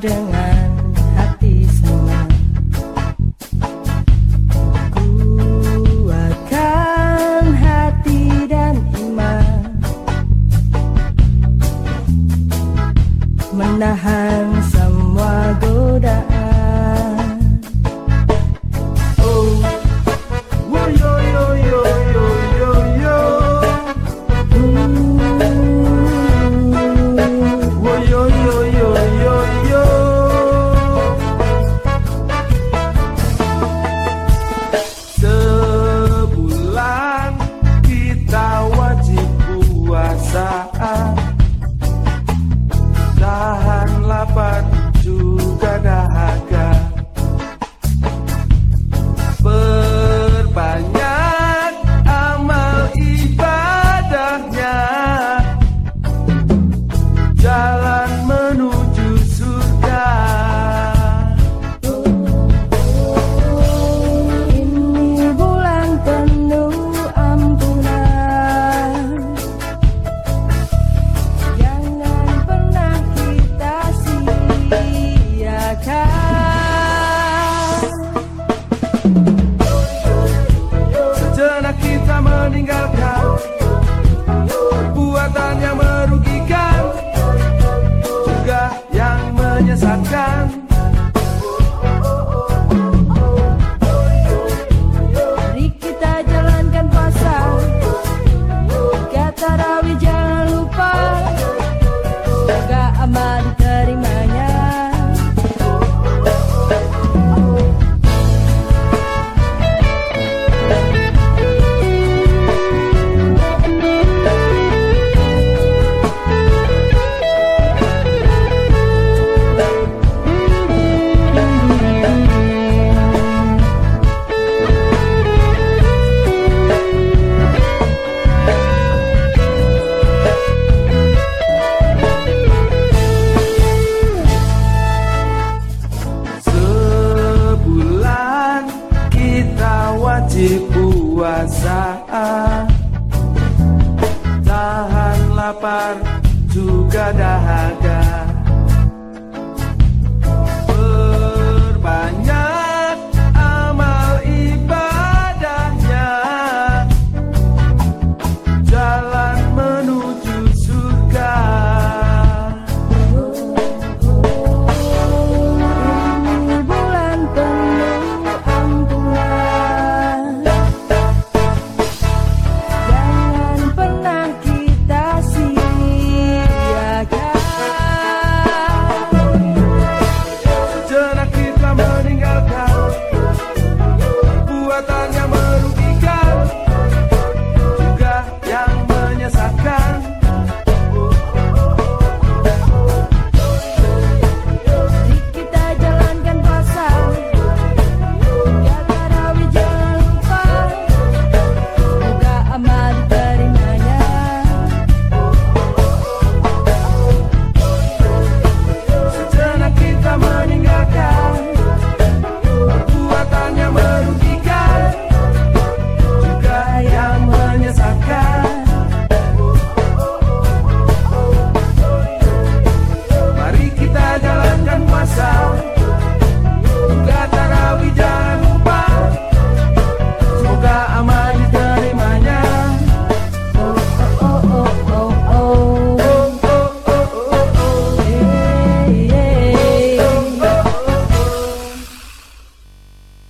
dengan hati senang. Kuatkan hati dan iman, menahan semua godaan. Tahan lapar juga dahaga, perbanyak amal ibadahnya, jalan menuju surga. Ini bulan penuh ampunan, jangan pernah kita sia-siakan. Sejenak kita meninggalkan perbuatan yang merugikan, juga yang menyesatkan. Mari kita jalankan puasa, tiga tarawih jangan lupa, semoga amal diterimanya. Sebulan kita wajib puasa, tahan lapar juga dahaga,